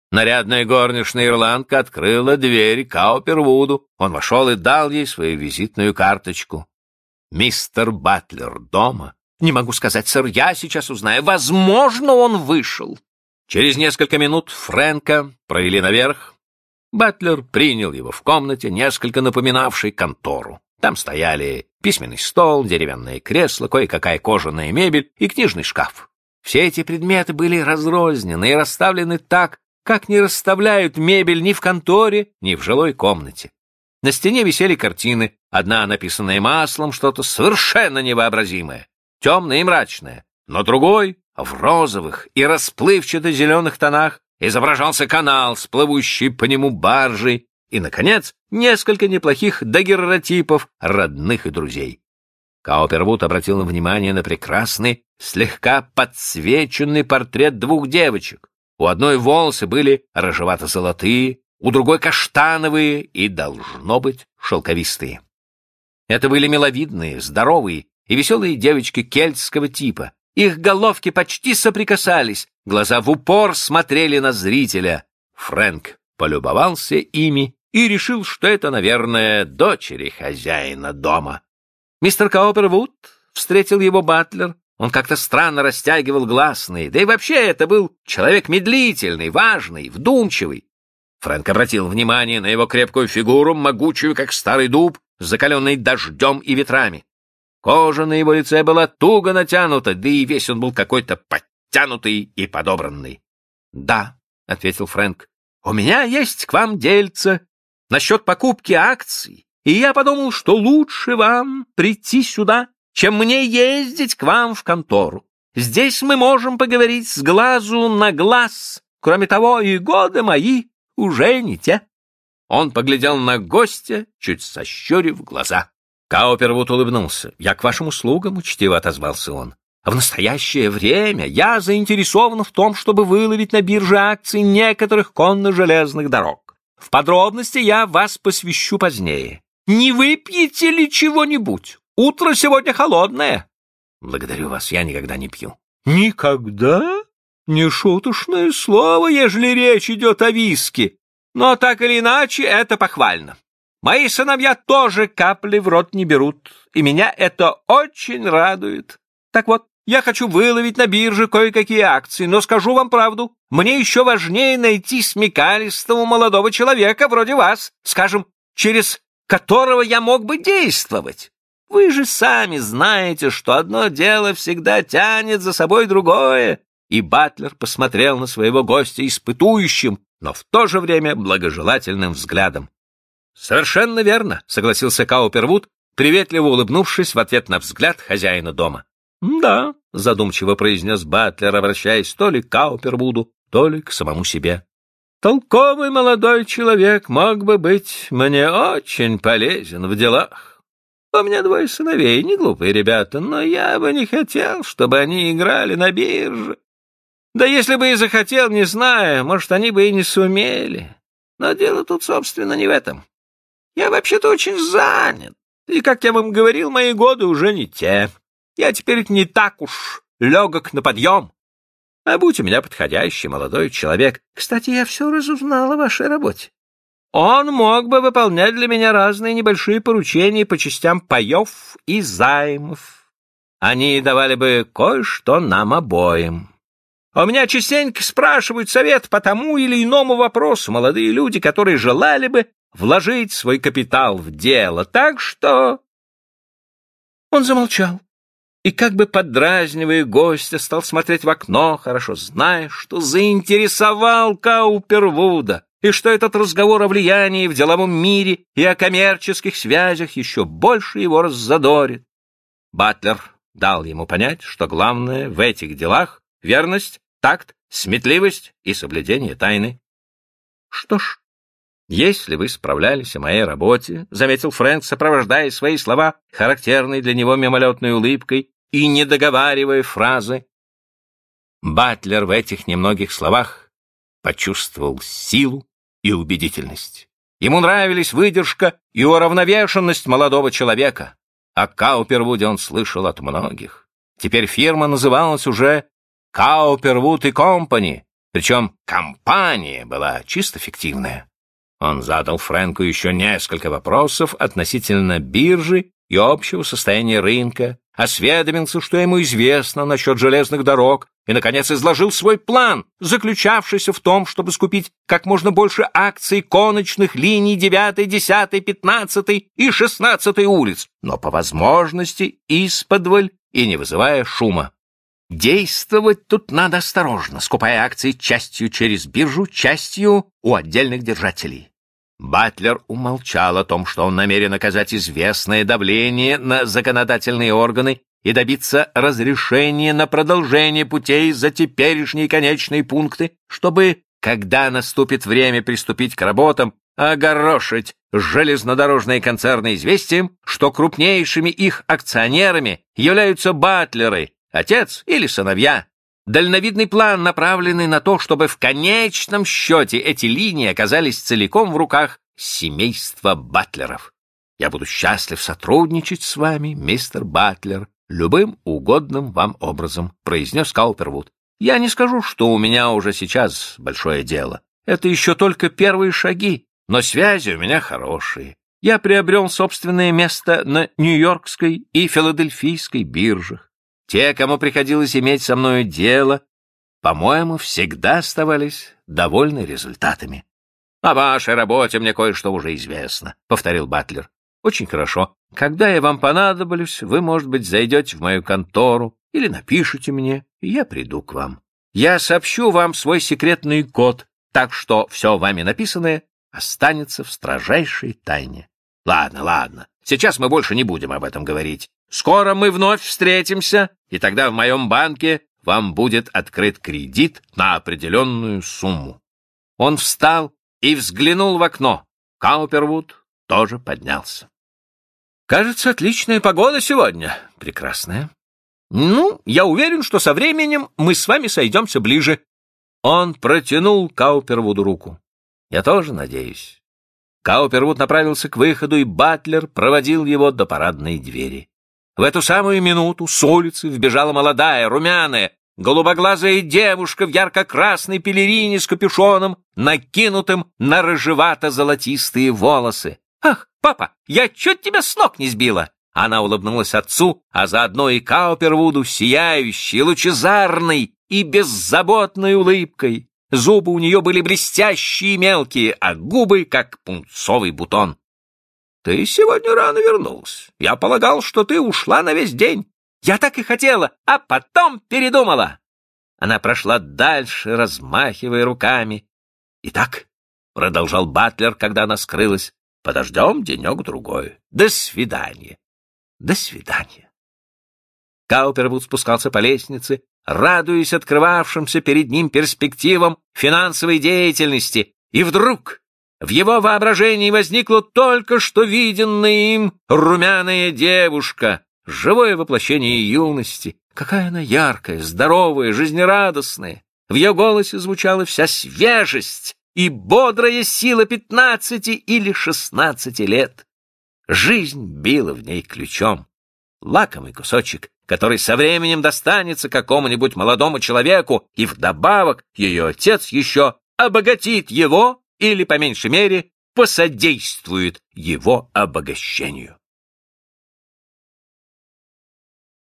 Нарядная горничная ирландка открыла дверь Каупервуду. Он вошел и дал ей свою визитную карточку. «Мистер Батлер дома?» «Не могу сказать, сэр, я сейчас узнаю. Возможно, он вышел». Через несколько минут Фрэнка провели наверх. Батлер принял его в комнате, несколько напоминавшей контору. Там стояли письменный стол, деревянное кресло, кое-какая кожаная мебель и книжный шкаф. Все эти предметы были разрознены и расставлены так, как не расставляют мебель ни в конторе, ни в жилой комнате. На стене висели картины, одна написанная маслом, что-то совершенно невообразимое, темное и мрачное, но другой, в розовых и расплывчато-зеленых тонах, изображался канал с плывущей по нему баржей и, наконец, несколько неплохих дагерротипов родных и друзей. Каупервуд обратил внимание на прекрасный, слегка подсвеченный портрет двух девочек. У одной волосы были рыжевато-золотые, у другой каштановые и, должно быть, шелковистые. Это были миловидные, здоровые и веселые девочки кельтского типа. Их головки почти соприкасались, глаза в упор смотрели на зрителя. Фрэнк полюбовался ими и решил, что это, наверное, дочери хозяина дома. «Мистер Каупервуд», — встретил его Батлер. Он как-то странно растягивал гласные, да и вообще это был человек медлительный, важный, вдумчивый. Фрэнк обратил внимание на его крепкую фигуру, могучую, как старый дуб, закаленный дождем и ветрами. Кожа на его лице была туго натянута, да и весь он был какой-то подтянутый и подобранный. «Да», — ответил Фрэнк, — «у меня есть к вам дельце насчет покупки акций, и я подумал, что лучше вам прийти сюда, чем мне ездить к вам в контору. Здесь мы можем поговорить с глазу на глаз. Кроме того, и годы мои уже не те». Он поглядел на гостя, чуть сощурив глаза. Каупервуд улыбнулся. «Я к вашим услугам», — учтиво отозвался он. «В настоящее время я заинтересован в том, чтобы выловить на бирже акции некоторых конно-железных дорог. В подробности я вас посвящу позднее. Не выпьете ли чего-нибудь? Утро сегодня холодное». «Благодарю вас, я никогда не пью». «Никогда? Не шуточное слово, ежели речь идет о виске. Но так или иначе это похвально. Мои сыновья тоже капли в рот не берут, и меня это очень радует. Так вот, я хочу выловить на бирже кое-какие акции, но скажу вам правду, мне еще важнее найти смекалистого молодого человека вроде вас, скажем, через которого я мог бы действовать. Вы же сами знаете, что одно дело всегда тянет за собой другое». И Батлер посмотрел на своего гостя испытующим, но в то же время благожелательным взглядом. «Совершенно верно», — согласился Каупервуд, приветливо улыбнувшись в ответ на взгляд хозяина дома. «Да», — задумчиво произнес Батлер, обращаясь то ли к Каупервуду, то ли к самому себе. «Толковый молодой человек мог бы быть мне очень полезен в делах. У меня 2 сыновей, не глупые ребята, но я бы не хотел, чтобы они играли на бирже. Да если бы и захотел, не знаю, может, они бы и не сумели. Но дело тут, собственно, не в этом. Я вообще-то очень занят, и, как я вам говорил, мои годы уже не те. Я теперь не так уж легок на подъем. А будь у меня подходящий молодой человек... Кстати, я все разузнал о вашей работе. Он мог бы выполнять для меня разные небольшие поручения по частям паев и займов. Они давали бы кое-что нам обоим. У меня частенько спрашивают совет по тому или иному вопросу молодые люди, которые желали бы вложить свой капитал в дело. Так что...» Он замолчал и, как бы поддразнивая гостя, стал смотреть в окно, хорошо зная, что заинтересовал Каупервуда, и что этот разговор о влиянии в деловом мире и о коммерческих связях еще больше его раззадорит. Батлер дал ему понять, что главное в этих делах — верность, такт, сметливость и соблюдение тайны. «Что ж, если вы справлялись о моей работе», — заметил Фрэнк, сопровождая свои слова характерной для него мимолетной улыбкой и не договаривая фразы. Батлер в этих немногих словах почувствовал силу и убедительность. Ему нравились выдержка и уравновешенность молодого человека. О Каупервуде он слышал от многих. Теперь фирма называлась уже Каупервуд и Компани. Причем компания была чисто фиктивная. Он задал Фрэнку еще несколько вопросов относительно биржи и общего состояния рынка, осведомился, что ему известно насчет железных дорог, и, наконец, изложил свой план, заключавшийся в том, чтобы скупить как можно больше акций конечных линий 9, 10, 15 и 16 улиц, но по возможности исподволь и не вызывая шума. Действовать тут надо осторожно, скупая акции частью через биржу, частью у отдельных держателей. Батлер умолчал о том, что он намерен оказать известное давление на законодательные органы и добиться разрешения на продолжение путей за теперешние конечные пункты, чтобы, когда наступит время приступить к работам, огорошить железнодорожные концерны известием, что крупнейшими их акционерами являются батлеры, отец или сыновья. Дальновидный план, направленный на то, чтобы в конечном счете эти линии оказались целиком в руках семейства Батлеров. Я буду счастлив сотрудничать с вами, мистер Батлер, любым угодным вам образом, произнес Каупервуд. Я не скажу, что у меня уже сейчас большое дело. Это еще только первые шаги, но связи у меня хорошие. Я приобрел собственное место на Нью-Йоркской и Филадельфийской биржах. Те, кому приходилось иметь со мною дело, по-моему, всегда оставались довольны результатами. — О вашей работе мне кое-что уже известно, — повторил Батлер. — Очень хорошо. Когда я вам понадоблюсь, вы, может быть, зайдете в мою контору или напишите мне, и я приду к вам. Я сообщу вам свой секретный код, так что все вами написанное останется в строжайшей тайне. Ладно, ладно, сейчас мы больше не будем об этом говорить. Скоро мы вновь встретимся, и тогда в моем банке вам будет открыт кредит на определенную сумму. Он встал и взглянул в окно. Каупервуд тоже поднялся. Кажется, отличная погода сегодня. Прекрасная. Ну, я уверен, что со временем мы с вами сойдемся ближе. Он протянул Каупервуду руку. Я тоже надеюсь. Каупервуд направился к выходу, и Батлер проводил его до парадной двери. В эту самую минуту с улицы вбежала молодая, румяная, голубоглазая девушка в ярко-красной пелерине с капюшоном, накинутым на рыжевато-золотистые волосы. «Ах, папа, я чуть тебя с ног не сбила!» Она улыбнулась отцу, а заодно и Каупервуду сияющей, лучезарной и беззаботной улыбкой. Зубы у нее были блестящие и мелкие, а губы как пунцовый бутон. «Ты сегодня рано вернулась. Я полагал, что ты ушла на весь день. Я так и хотела, а потом передумала». Она прошла дальше, размахивая руками. «Итак», — продолжал Батлер, когда она скрылась, — «подождем денек-другой. До свидания». «До свидания». Каупервуд спускался по лестнице, радуясь открывавшимся перед ним перспективам финансовой деятельности, и вдруг в его воображении возникла только что виденная им румяная девушка, живое воплощение юности. Какая она яркая, здоровая, жизнерадостная. В ее голосе звучала вся свежесть и бодрая сила 15 или 16 лет. Жизнь била в ней ключом. Лакомый кусочек, который со временем достанется какому-нибудь молодому человеку, и вдобавок ее отец еще обогатит его или, по меньшей мере, посодействует его обогащению.